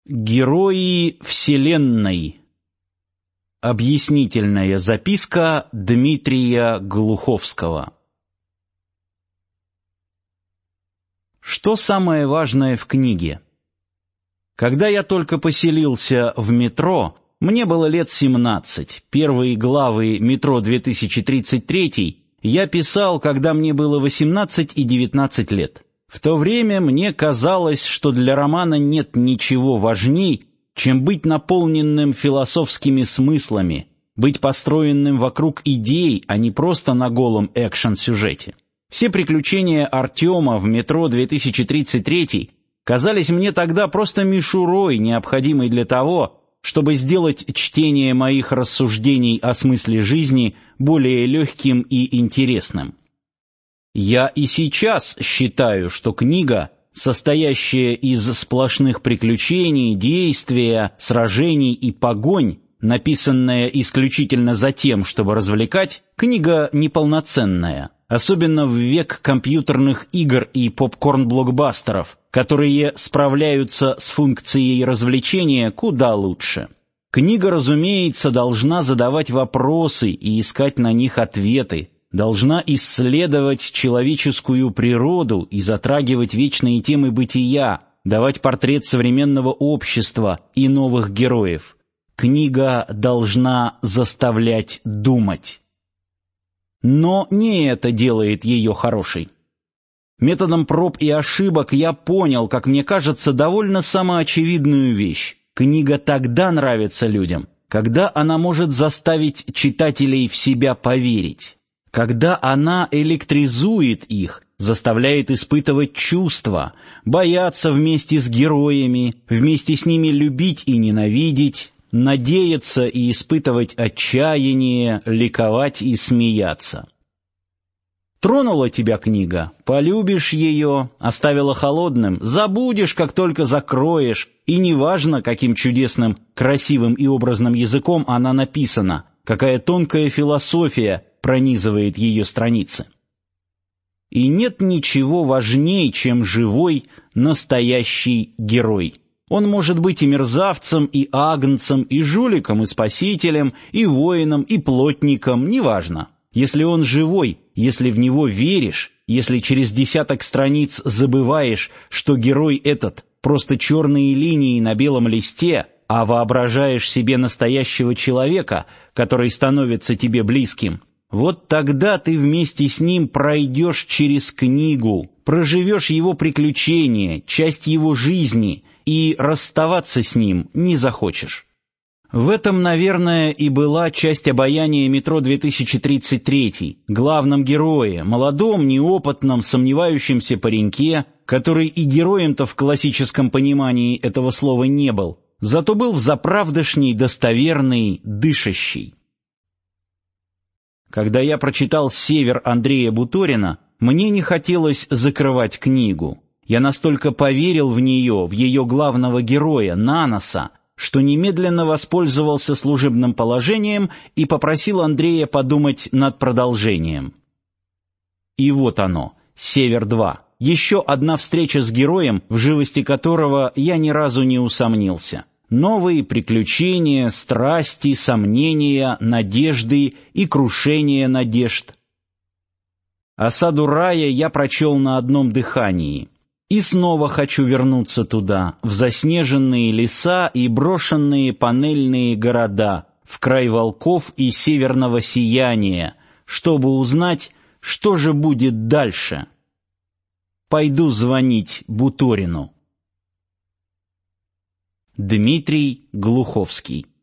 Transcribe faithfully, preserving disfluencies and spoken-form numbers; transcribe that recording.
Герои Вселенной. Объяснительная записка Дмитрия Глуховского. Что самое важное в книге? Когда я только поселился в метро, мне было лет семнадцать. Первые главы «Метро две тысячи тридцать три» я писал, когда мне было восемнадцать и девятнадцать лет. В то время мне казалось, что для романа нет ничего важней, чем быть наполненным философскими смыслами, быть построенным вокруг идей, а не просто на голом экшн-сюжете. Все приключения Артема в «Метро две тысячи тридцать три» казались мне тогда просто мишурой, необходимой для того, чтобы сделать чтение моих рассуждений о смысле жизни более легким и интересным. Я и сейчас считаю, что книга, состоящая из сплошных приключений, действия, сражений и погонь, написанная исключительно за тем, чтобы развлекать, книга неполноценная, особенно в век компьютерных игр и попкорн-блокбастеров, которые справляются с функцией развлечения куда лучше. Книга, разумеется, должна задавать вопросы и искать на них ответы, должна исследовать человеческую природу и затрагивать вечные темы бытия, давать портрет современного общества и новых героев. Книга должна заставлять думать. Но не это делает ее хорошей. Методом проб и ошибок я понял, как мне кажется, довольно самоочевидную вещь. Книга тогда нравится людям, когда она может заставить читателей в себя поверить. Когда она электризует их, заставляет испытывать чувства, бояться вместе с героями, вместе с ними любить и ненавидеть, надеяться и испытывать отчаяние, ликовать и смеяться. Тронула тебя книга, полюбишь ее, оставила холодным, забудешь, как только закроешь, и неважно, каким чудесным, красивым и образным языком она написана, какая тонкая философия пронизывает ее страницы. И нет ничего важнее, чем живой, настоящий герой. Он может быть и мерзавцем, и агнцем, и жуликом, и спасителем, и воином, и плотником, неважно. Если он живой, если в него веришь, если через десяток страниц забываешь, что герой этот просто черные линии на белом листе, а воображаешь себе настоящего человека, который становится тебе близким, вот тогда ты вместе с ним пройдешь через книгу, проживешь его приключения, часть его жизни, и расставаться с ним не захочешь. В этом, наверное, и была часть обаяния «Метро две тысячи тридцать три», главном герое, молодом, неопытном, сомневающемся пареньке, который и героем-то в классическом понимании этого слова не был, зато был взаправдошний, достоверный, дышащий. Когда я прочитал «Север» Андрея Буторина, мне не хотелось закрывать книгу. Я настолько поверил в нее, в ее главного героя, Наноса, что немедленно воспользовался служебным положением и попросил Андрея подумать над продолжением. И вот оно, «Север-два». Еще одна встреча с героем, в живости которого я ни разу не усомнился. Новые приключения, страсти, сомнения, надежды и крушение надежд. «Осаду рая» я прочел на одном дыхании. И снова хочу вернуться туда, в заснеженные леса и брошенные панельные города, в край волков и северного сияния, чтобы узнать, что же будет дальше. Пойду звонить Буторину. Дмитрий Глуховский.